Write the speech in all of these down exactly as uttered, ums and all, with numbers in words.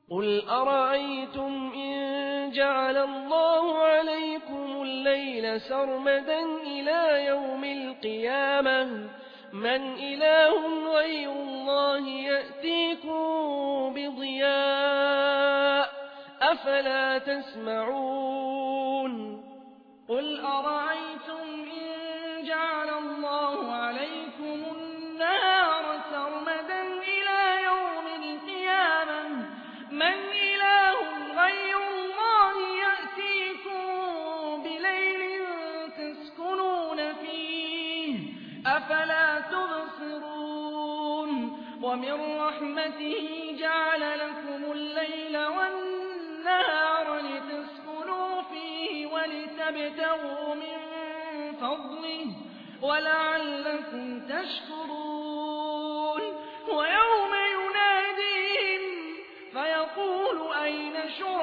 قل أرأيتم إن جعل الله عليكم الليل سرمدا إلى يوم القيامة من إله غير الله يأتيكم بضياء أفلا تسمعون قل أرأيتم إن جعل الله عليكم النهار سرمدا إلى يوم القيامة من إله غير الله يأتيكم بليل تسكنون فيه أفلا تبصرون ومن رحمته جعل لكم الليل والنهار لتسكنوا فيه ولتبتغوا من فضله ولعلكم تشكرون ويوم يناديهم فيقول أين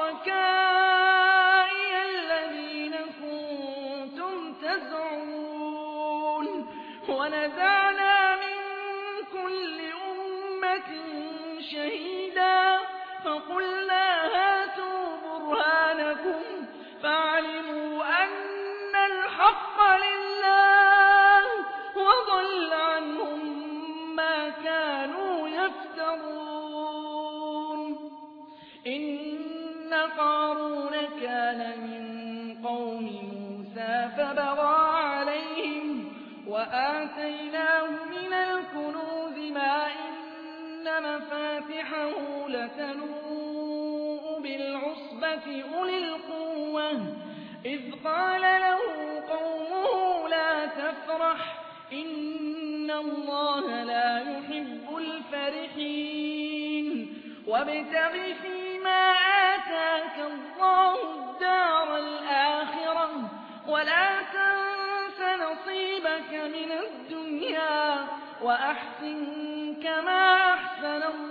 شركائي الذين كنتم تزعمون ونزعنا من كل أمة شهيدا فقلنا هاتوا برهانكم فعلموا أن الحق لله وضل عنهم ما كانوا يفترون إن قارون كان من قوم موسى فبغى عليهم وآتيناه من الكنوز ما إن مفاتحه لتنوء بالعصبة أولي القوة إذ قال له قومه لا تفرح إن الله لا يحب الفرحين وابتغ فيما آتاك الله الدار الآخرة ولا تنس نصيبك من الدنيا وأحسن كما أحسن الله